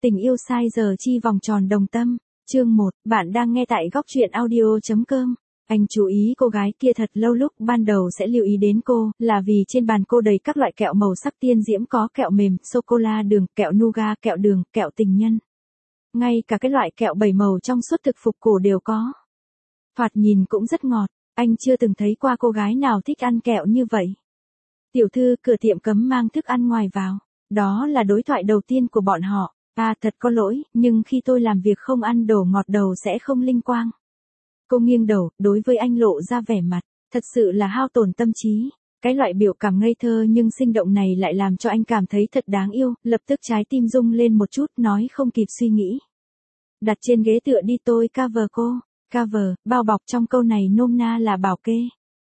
Tình yêu sai giờ chi vòng tròn đồng tâm. Chương 1, bạn đang nghe tại góc truyện audio.com. Anh chú ý cô gái kia thật lâu, lúc ban đầu sẽ lưu ý đến cô, là vì trên bàn cô đầy các loại kẹo màu sắc tiên diễm, có kẹo mềm, sô-cô-la đường, kẹo nougat, kẹo đường, kẹo tình nhân. Ngay cả cái loại kẹo 7 màu trong suốt thực phục cổ đều có. Thoạt nhìn cũng rất ngọt, anh chưa từng thấy qua cô gái nào thích ăn kẹo như vậy. Tiểu thư, cửa tiệm cấm mang thức ăn ngoài vào. Đó là đối thoại đầu tiên của bọn họ. À, thật có lỗi, nhưng khi tôi làm việc không ăn đồ ngọt đầu sẽ không linh quang. Cô nghiêng đầu, đối với anh lộ ra vẻ mặt, thật sự là hao tổn tâm trí. Cái loại biểu cảm ngây thơ nhưng sinh động này lại làm cho anh cảm thấy thật đáng yêu, lập tức trái tim rung lên một chút, nói không kịp suy nghĩ. Đặt trên ghế tựa đi, tôi cover cô. Cover, bao bọc trong câu này nôm na là bảo kê.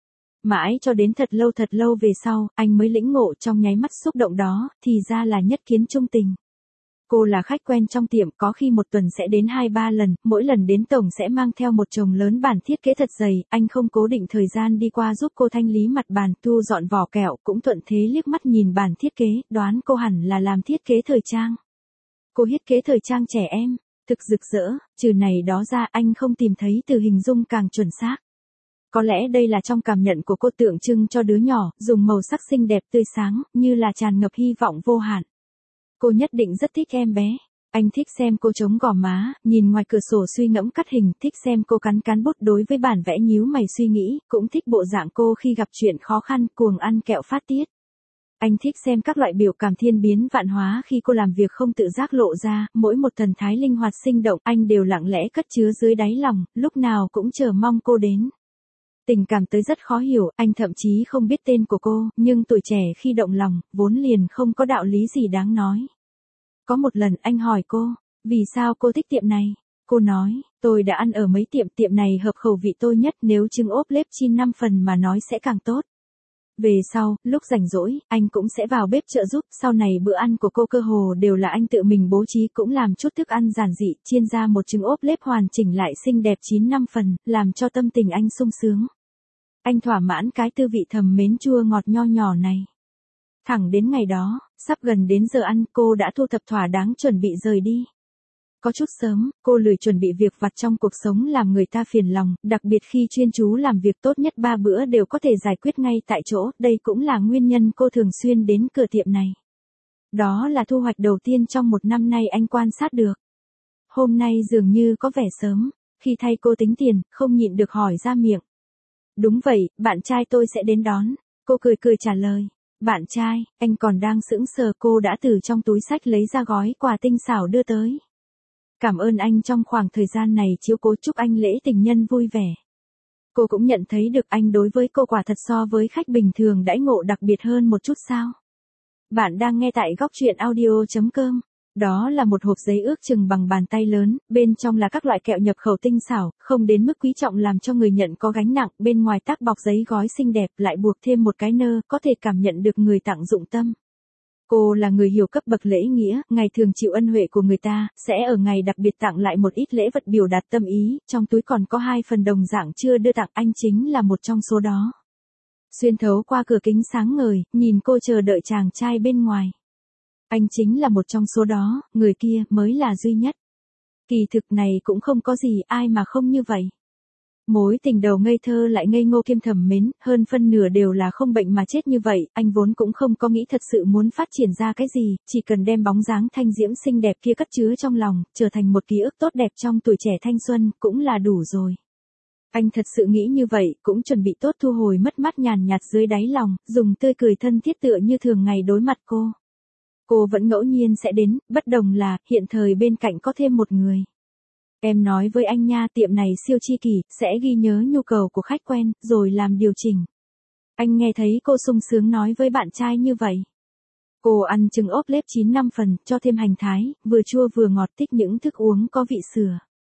Mãi cho đến thật lâu về sau, anh mới lĩnh ngộ trong nháy mắt xúc động đó, thì ra là nhất kiến chung tình. Cô là khách quen trong tiệm, có khi một tuần sẽ đến 2-3 lần, mỗi lần đến tổng sẽ mang theo một chồng lớn bản thiết kế thật dày, anh không cố định thời gian đi qua giúp cô thanh lý mặt bàn, thu dọn vỏ kẹo, cũng thuận thế liếc mắt nhìn bản thiết kế, đoán cô hẳn là làm thiết kế thời trang. Cô thiết kế thời trang trẻ em, thực rực rỡ, trừ này đó ra anh không tìm thấy từ hình dung càng chuẩn xác. Có lẽ đây là trong cảm nhận của cô, tượng trưng cho đứa nhỏ, dùng màu sắc xinh đẹp tươi sáng, như là tràn ngập hy vọng vô hạn. Cô nhất định rất thích em bé. Anh thích xem cô chống gò má, nhìn ngoài cửa sổ suy ngẫm cắt hình, thích xem cô cắn bút đối với bản vẽ, nhíu mày suy nghĩ, cũng thích bộ dạng cô khi gặp chuyện khó khăn, cuồng ăn kẹo phát tiết. Anh thích xem các loại biểu cảm thiên biến vạn hóa khi cô làm việc không tự giác lộ ra, mỗi một thần thái linh hoạt sinh động, anh đều lặng lẽ cất chứa dưới đáy lòng, lúc nào cũng chờ mong cô đến. Tình cảm tới rất khó hiểu, anh thậm chí không biết tên của cô, nhưng tuổi trẻ khi động lòng, vốn liền không có đạo lý gì đáng nói. Có một lần anh hỏi cô, vì sao cô thích tiệm này? Cô nói, tôi đã ăn ở mấy tiệm này hợp khẩu vị tôi nhất, nếu trứng ốp lếp chiên 5 phần mà nói sẽ càng tốt. Về sau, lúc rảnh rỗi, anh cũng sẽ vào bếp trợ giúp, sau này bữa ăn của cô cơ hồ đều là anh tự mình bố trí, cũng làm chút thức ăn giản dị, chiên ra một trứng ốp lếp hoàn chỉnh lại xinh đẹp 9-5 phần, làm cho tâm tình anh sung sướng. Anh thỏa mãn cái tư vị thầm mến chua ngọt nho nhỏ này. Thẳng đến ngày đó, sắp gần đến giờ ăn, cô đã thu thập thỏa đáng chuẩn bị rời đi. Có chút sớm, cô lười chuẩn bị việc vặt trong cuộc sống làm người ta phiền lòng, đặc biệt khi chuyên chú làm việc, tốt nhất 3 bữa đều có thể giải quyết ngay tại chỗ, đây cũng là nguyên nhân cô thường xuyên đến cửa tiệm này. Đó là thu hoạch đầu tiên trong một năm nay anh quan sát được. Hôm nay dường như có vẻ sớm, khi thay cô tính tiền, không nhịn được hỏi ra miệng. Đúng vậy, bạn trai tôi sẽ đến đón. Cô cười trả lời. Bạn trai, anh còn đang sững sờ, cô đã từ trong túi xách lấy ra gói quà tinh xảo đưa tới. Cảm ơn anh trong khoảng thời gian này chiếu cố, chúc anh lễ tình nhân vui vẻ. Cô cũng nhận thấy được anh đối với cô quả thật so với khách bình thường đãi ngộ đặc biệt hơn một chút sao. Bạn đang nghe tại góc truyện audio.com. Đó là một hộp giấy ước chừng bằng bàn tay lớn, bên trong là các loại kẹo nhập khẩu tinh xảo, không đến mức quý trọng làm cho người nhận có gánh nặng, bên ngoài tác bọc giấy gói xinh đẹp, lại buộc thêm một cái nơ, có thể cảm nhận được người tặng dụng tâm. Cô là người hiểu cấp bậc lễ nghĩa, ngày thường chịu ân huệ của người ta, sẽ ở ngày đặc biệt tặng lại một ít lễ vật biểu đạt tâm ý, trong túi còn có 2 phần đồng dạng chưa đưa tặng, anh chính là một trong số đó. Xuyên thấu qua cửa kính sáng ngời, nhìn cô chờ đợi chàng trai bên ngoài. Anh chính là một trong số đó, người kia mới là duy nhất. Kỳ thực này cũng không có gì, ai mà không như vậy. Mối tình đầu ngây thơ lại ngây ngô kiêm thầm mến, hơn phân nửa đều là không bệnh mà chết như vậy, anh vốn cũng không có nghĩ thật sự muốn phát triển ra cái gì, chỉ cần đem bóng dáng thanh diễm xinh đẹp kia cất chứa trong lòng, trở thành một ký ức tốt đẹp trong tuổi trẻ thanh xuân, cũng là đủ rồi. Anh thật sự nghĩ như vậy, cũng chuẩn bị tốt thu hồi mất mát nhàn nhạt dưới đáy lòng, dùng tươi cười thân thiết tựa như thường ngày đối mặt cô. Cô vẫn ngẫu nhiên sẽ đến, bất đồng là, hiện thời bên cạnh có thêm một người. Em nói với anh nha, tiệm này siêu chi kỷ, sẽ ghi nhớ nhu cầu của khách quen, rồi làm điều chỉnh. Anh nghe thấy cô sung sướng nói với bạn trai như vậy. Cô ăn trứng ốp lếp 9-5 phần, cho thêm hành thái, vừa chua vừa ngọt, thích những thức uống có vị sữa.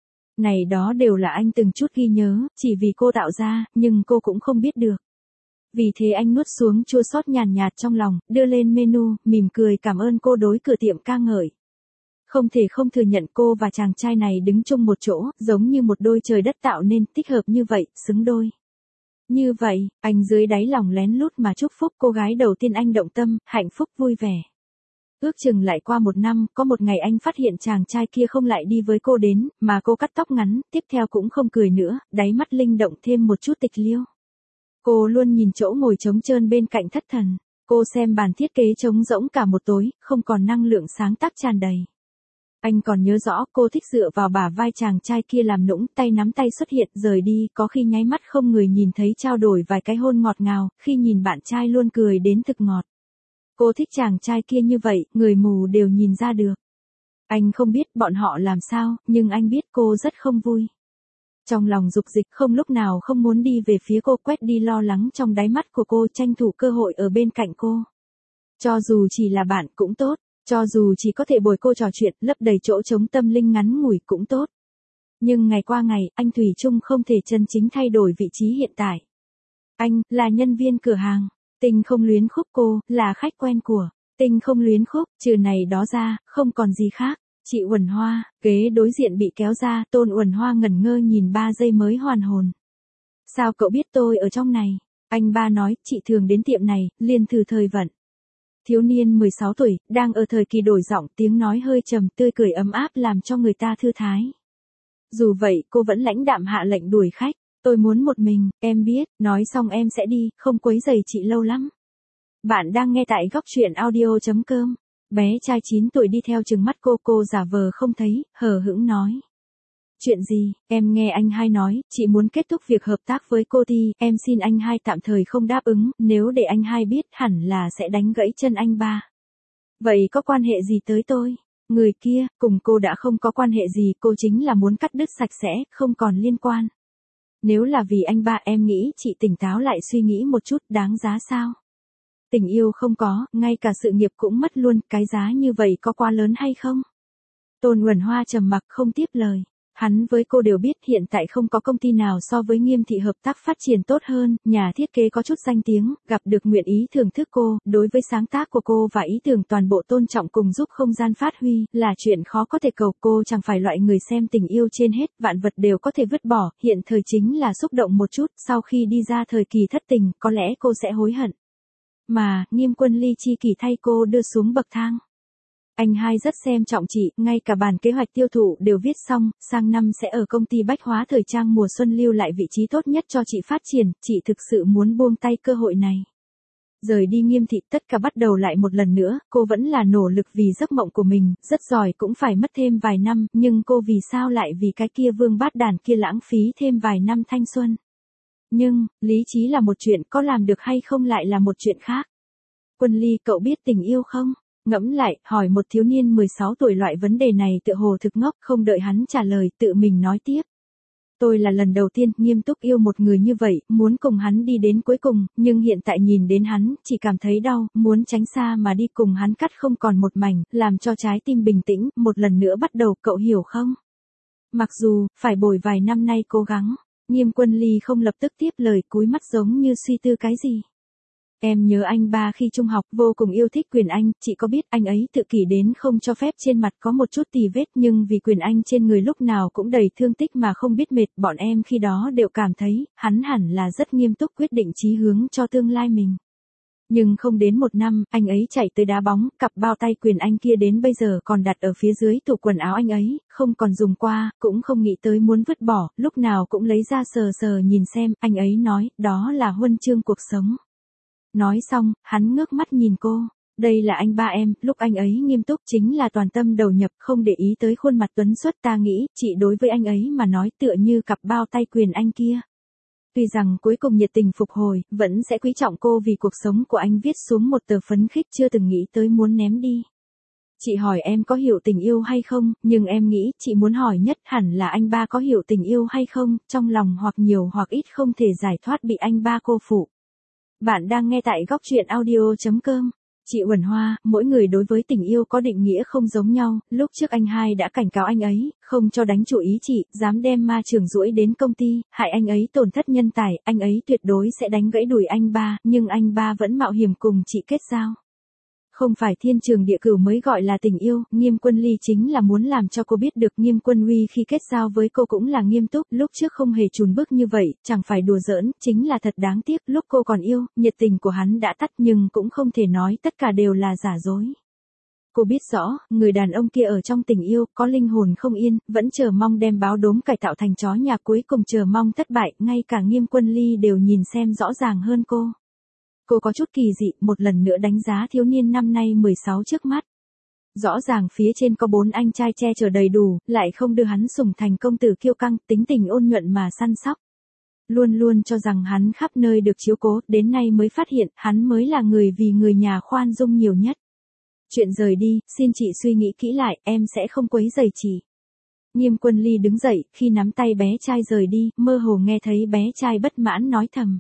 Này đó đều là anh từng chút ghi nhớ, chỉ vì cô tạo ra, nhưng cô cũng không biết được. Vì thế anh nuốt xuống chua xót nhàn nhạt trong lòng, đưa lên menu, mỉm cười cảm ơn cô đối cửa tiệm ca ngợi. Không thể không thừa nhận cô và chàng trai này đứng chung một chỗ, giống như một đôi trời đất tạo nên, thích hợp như vậy, xứng đôi. Như vậy, anh dưới đáy lòng lén lút mà chúc phúc cô gái đầu tiên anh động tâm, hạnh phúc vui vẻ. Ước chừng lại qua 1 năm, có một ngày anh phát hiện chàng trai kia không lại đi với cô đến, mà cô cắt tóc ngắn, tiếp theo cũng không cười nữa, đáy mắt linh động thêm một chút tịch liêu. Cô luôn nhìn chỗ ngồi trống trơn bên cạnh thất thần. Cô xem bàn thiết kế trống rỗng cả một tối, không còn năng lượng sáng tác tràn đầy. Anh còn nhớ rõ cô thích dựa vào bả vai chàng trai kia làm nũng, tay nắm tay xuất hiện rời đi, có khi nháy mắt không người nhìn thấy trao đổi vài cái hôn ngọt ngào, khi nhìn bạn trai luôn cười đến thực ngọt. Cô thích chàng trai kia như vậy, người mù đều nhìn ra được. Anh không biết bọn họ làm sao, nhưng anh biết cô rất không vui. Trong lòng dục dịch không lúc nào không muốn đi về phía cô, quét đi lo lắng trong đáy mắt của cô, tranh thủ cơ hội ở bên cạnh cô. Cho dù chỉ là bạn cũng tốt, cho dù chỉ có thể bồi cô trò chuyện, lấp đầy chỗ trống tâm linh ngắn ngủi cũng tốt. Nhưng ngày qua ngày, anh thủy chung không thể chân chính thay đổi vị trí hiện tại. Anh, là nhân viên cửa hàng. Tinh không luyến khúc, cô, là khách quen của Tinh không luyến khúc, trừ này đó ra, không còn gì khác. Chị Uẩn Hoa, ghế đối diện bị kéo ra, Tôn Uẩn Hoa ngẩn ngơ nhìn 3 giây mới hoàn hồn. Sao cậu biết tôi ở trong này? Anh ba nói, chị thường đến tiệm này, liền thử thời vận. Thiếu niên 16 tuổi, đang ở thời kỳ đổi giọng, tiếng nói hơi trầm, tươi cười ấm áp làm cho người ta thư thái. Dù vậy, cô vẫn lãnh đạm hạ lệnh đuổi khách. Tôi muốn một mình, em biết, nói xong em sẽ đi, không quấy rầy chị lâu lắm. Bạn đang nghe tại góc truyện audio.com. Bé trai 9 tuổi đi theo trừng mắt cô giả vờ không thấy, hờ hững nói. Chuyện gì, em nghe anh hai nói, chị muốn kết thúc việc hợp tác với cô thì, em xin anh hai tạm thời không đáp ứng, nếu để anh hai biết hẳn là sẽ đánh gãy chân anh ba. Vậy có quan hệ gì tới tôi? Người kia, cùng cô đã không có quan hệ gì, cô chính là muốn cắt đứt sạch sẽ, không còn liên quan. Nếu là vì anh ba em nghĩ chị tỉnh táo lại suy nghĩ một chút, đáng giá sao? Tình yêu không có, ngay cả sự nghiệp cũng mất luôn, cái giá như vậy có quá lớn hay không? Tôn Uẩn Hoa trầm mặc không tiếp lời. Hắn với cô đều biết hiện tại không có công ty nào so với Nghiêm thị hợp tác phát triển tốt hơn, nhà thiết kế có chút danh tiếng, gặp được nguyện ý thưởng thức cô, đối với sáng tác của cô và ý tưởng toàn bộ tôn trọng cùng giúp không gian phát huy, là chuyện khó có thể cầu. Cô chẳng phải loại người xem tình yêu trên hết, vạn vật đều có thể vứt bỏ, hiện thời chính là xúc động một chút, sau khi đi ra thời kỳ thất tình, có lẽ cô sẽ hối hận. Mà, Nghiêm Quân Ly chi kỷ thay cô đưa xuống bậc thang. Anh hai rất xem trọng chị, ngay cả bản kế hoạch tiêu thụ đều viết xong, sang năm sẽ ở công ty bách hóa thời trang mùa xuân lưu lại vị trí tốt nhất cho chị phát triển, chị thực sự muốn buông tay cơ hội này. Rời đi Nghiêm thị, tất cả bắt đầu lại một lần nữa, cô vẫn là nỗ lực vì giấc mộng của mình, rất giỏi cũng phải mất thêm vài năm, nhưng cô vì sao lại vì cái kia vương bát đàn kia lãng phí thêm vài năm thanh xuân. Nhưng, lý trí là một chuyện, có làm được hay không lại là một chuyện khác. Quân Ly, cậu biết tình yêu không? Ngẫm lại, hỏi một thiếu niên 16 tuổi loại vấn đề này tựa hồ thực ngốc, không đợi hắn trả lời, tự mình nói tiếp. Tôi là lần đầu tiên nghiêm túc yêu một người như vậy, muốn cùng hắn đi đến cuối cùng, nhưng hiện tại nhìn đến hắn, chỉ cảm thấy đau, muốn tránh xa mà đi cùng hắn cắt không còn một mảnh, làm cho trái tim bình tĩnh, một lần nữa bắt đầu, cậu hiểu không? Mặc dù, phải bồi vài năm nay cố gắng, Nghiêm Quân Ly không lập tức tiếp lời, cúi mắt giống như suy tư cái gì. Em nhớ anh ba khi trung học, vô cùng yêu thích Quyền Anh, chị có biết anh ấy tự kỷ đến không cho phép trên mặt có một chút tì vết, nhưng vì Quyền Anh trên người lúc nào cũng đầy thương tích mà không biết mệt, bọn em khi đó đều cảm thấy, hắn hẳn là rất nghiêm túc quyết định chí hướng cho tương lai mình. Nhưng không đến 1 năm, anh ấy chạy tới đá bóng, cặp bao tay Quyền Anh kia đến bây giờ còn đặt ở phía dưới tủ quần áo anh ấy, không còn dùng qua, cũng không nghĩ tới muốn vứt bỏ, lúc nào cũng lấy ra sờ sờ nhìn xem, anh ấy nói, đó là huân chương cuộc sống. Nói xong, hắn ngước mắt nhìn cô. Đây là anh ba em, lúc anh ấy nghiêm túc chính là toàn tâm đầu nhập, không để ý tới khuôn mặt tuấn xuất, ta nghĩ, chị đối với anh ấy mà nói tựa như cặp bao tay Quyền Anh kia. Tuy rằng cuối cùng nhiệt tình phục hồi, vẫn sẽ quý trọng cô vì cuộc sống của anh viết xuống một tờ phấn khích chưa từng nghĩ tới muốn ném đi. Chị hỏi em có hiểu tình yêu hay không, nhưng em nghĩ chị muốn hỏi nhất hẳn là anh ba có hiểu tình yêu hay không, trong lòng hoặc nhiều hoặc ít không thể giải thoát bị anh ba cô phụ. Bạn đang nghe tại góc truyện audio.com. Chị Uẩn Hoa, mỗi người đối với tình yêu có định nghĩa không giống nhau, lúc trước anh hai đã cảnh cáo anh ấy, không cho đánh chủ ý chị, dám đem ma trường duỗi đến công ty, hại anh ấy tổn thất nhân tài, anh ấy tuyệt đối sẽ đánh gãy đùi anh ba, nhưng anh ba vẫn mạo hiểm cùng chị kết giao. Không phải thiên trường địa cửu mới gọi là tình yêu, Nghiêm Quân Ly chính là muốn làm cho cô biết được Nghiêm Quân Huy khi kết giao với cô cũng là nghiêm túc, lúc trước không hề chùn bước như vậy, chẳng phải đùa giỡn, chính là thật đáng tiếc, lúc cô còn yêu, nhiệt tình của hắn đã tắt nhưng cũng không thể nói tất cả đều là giả dối. Cô biết rõ, người đàn ông kia ở trong tình yêu, có linh hồn không yên, vẫn chờ mong đem báo đốm cải tạo thành chó nhà, cuối cùng chờ mong thất bại, ngay cả Nghiêm Quân Ly đều nhìn xem rõ ràng hơn cô. Cô có chút kỳ dị, một lần nữa đánh giá thiếu niên năm nay 16 trước mắt. Rõ ràng phía trên có 4 anh trai che chở đầy đủ, lại không đưa hắn sủng thành công tử kiêu căng, tính tình ôn nhuận mà săn sóc. Luôn luôn cho rằng hắn khắp nơi được chiếu cố, đến nay mới phát hiện, hắn mới là người vì người nhà khoan dung nhiều nhất. Chuyện rời đi, xin chị suy nghĩ kỹ lại, em sẽ không quấy rầy chị. Nghiêm Quân Ly đứng dậy, khi nắm tay bé trai rời đi, mơ hồ nghe thấy bé trai bất mãn nói thầm.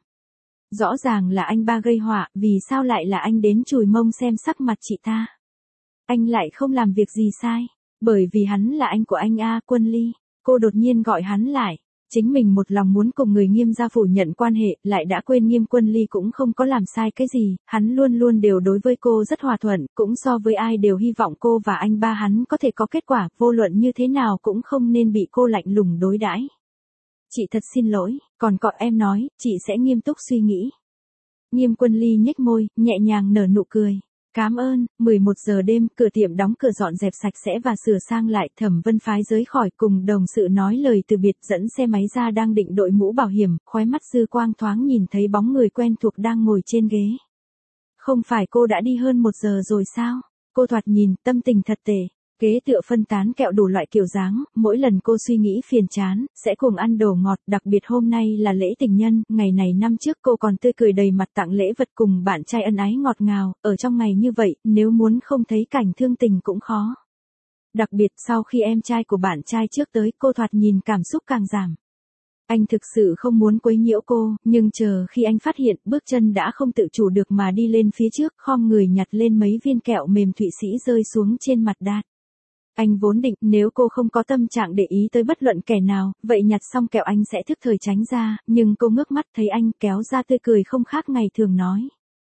Rõ ràng là anh ba gây họa, vì sao lại là anh đến chùi mông xem sắc mặt chị ta? Anh lại không làm việc gì sai, bởi vì hắn là anh của anh a, Quân Ly. Cô đột nhiên gọi hắn lại. Chính mình một lòng muốn cùng người Nghiêm gia phủ nhận quan hệ, lại đã quên Nghiêm Quân Ly cũng không có làm sai cái gì, hắn luôn luôn đều đối với cô rất hòa thuận, cũng so với ai đều hy vọng cô và anh ba hắn có thể có kết quả, vô luận như thế nào cũng không nên bị cô lạnh lùng đối đãi. Chị thật xin lỗi, còn có em nói, chị sẽ nghiêm túc suy nghĩ. Nghiêm Quân Ly nhếch môi, nhẹ nhàng nở nụ cười. Cảm ơn. 11 giờ đêm, cửa tiệm đóng cửa dọn dẹp sạch sẽ và sửa sang lại, Thẩm Vân phái rời khỏi cùng đồng sự nói lời từ biệt, dẫn xe máy ra đang định đội mũ bảo hiểm, khóe mắt dư quang thoáng nhìn thấy bóng người quen thuộc đang ngồi trên ghế. Không phải cô đã đi hơn 1 giờ rồi sao? Cô thoạt nhìn, tâm tình thật tệ. Ghế tựa phân tán kẹo đủ loại kiểu dáng, mỗi lần cô suy nghĩ phiền chán, sẽ cùng ăn đồ ngọt, đặc biệt hôm nay là lễ tình nhân, ngày này năm trước cô còn tươi cười đầy mặt tặng lễ vật cùng bạn trai ân ái ngọt ngào, ở trong ngày như vậy, nếu muốn không thấy cảnh thương tình cũng khó. Đặc biệt sau khi em trai của bạn trai trước tới, cô thoạt nhìn cảm xúc càng giảm. Anh thực sự không muốn quấy nhiễu cô, nhưng chờ khi anh phát hiện, bước chân đã không tự chủ được mà đi lên phía trước, khom người nhặt lên mấy viên kẹo mềm Thụy Sĩ rơi xuống trên mặt đát. Anh vốn định, nếu cô không có tâm trạng để ý tới bất luận kẻ nào, vậy nhặt xong kẹo anh sẽ thức thời tránh ra, nhưng cô ngước mắt thấy anh kéo ra tươi cười không khác ngày thường nói.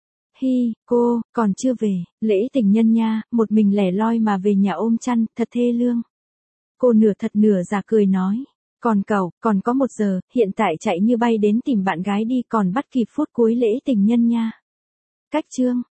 Hi, cô, còn chưa về, lễ tình nhân nha, một mình lẻ loi mà về nhà ôm chăn, thật thê lương. Cô nửa thật nửa giả cười nói. Còn cậu, còn có 1 giờ, hiện tại chạy như bay đến tìm bạn gái đi, còn bắt kịp phút cuối lễ tình nhân nha. Cách chương.